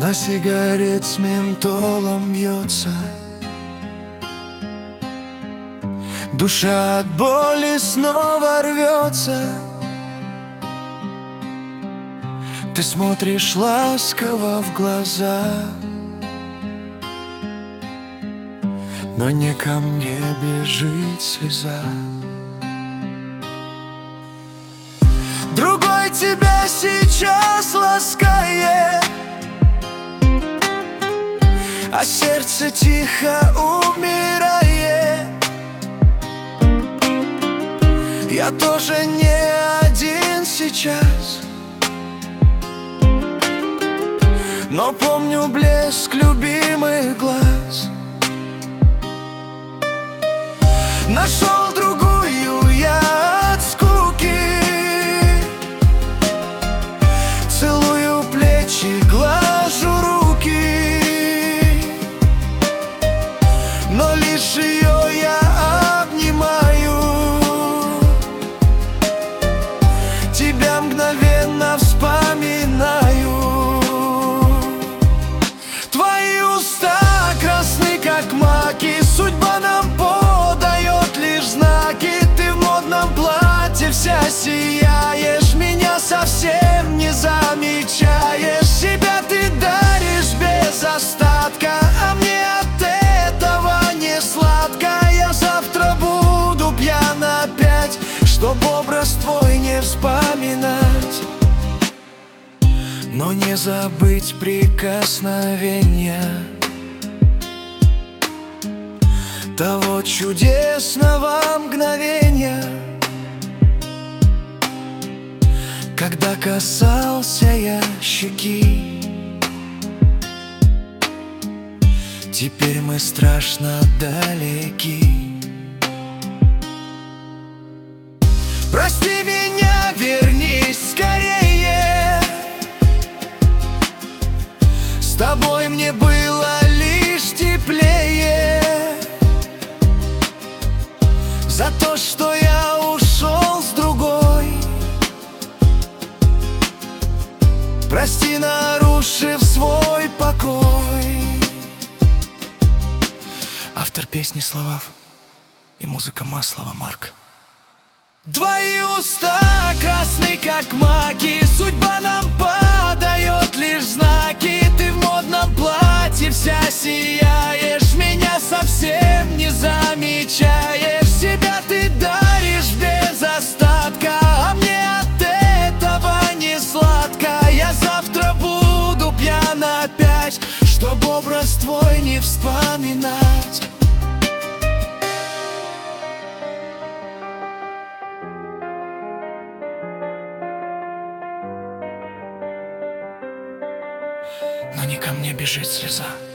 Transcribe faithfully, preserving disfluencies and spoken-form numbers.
Волна сигарет с ментолом бьется, душа от боли снова рвется. Ты смотришь ласково в глаза, но не ко мне бежит слеза. Другой тебя сейчас ласкает, а сердце тихо умирает. Я тоже не один сейчас, но помню блеск любимых глаз. Нашел другую я от скуки, целую плечи, глажу руки, но лишь ее я обнимаю. Тебя мгновенно вспоминаю. Твои уста красны, как маки, судьба нам подает лишь знаки. Ты в модном платье вся сияешь, меня совсем не замечаешь. Себя ты даришь без остатка, а мне от этого не сладко. Я завтра буду пьян опять, чтоб образ твой не вспоминать, но не забыть прикосновения того чудесного мгновения, когда касался я щеки. Теперь мы страшно далеки. Прости меня, вернись скорее, с тобой мне было лишь теплее. За то, что я ушел с другой, прости, нарушив свой покой. Автор песни Словав и музыка Маслова Марк. Твои уста красны, как маки, судьба нам подает лишь знаки. Ты в модном платье вся сияешь, меня совсем не замечаешь. Себя ты даришь без остатка, а мне от этого не сладко. Я завтра буду пьян опять, чтоб образ твой не вспоминать. Но не ко мне бежит слеза.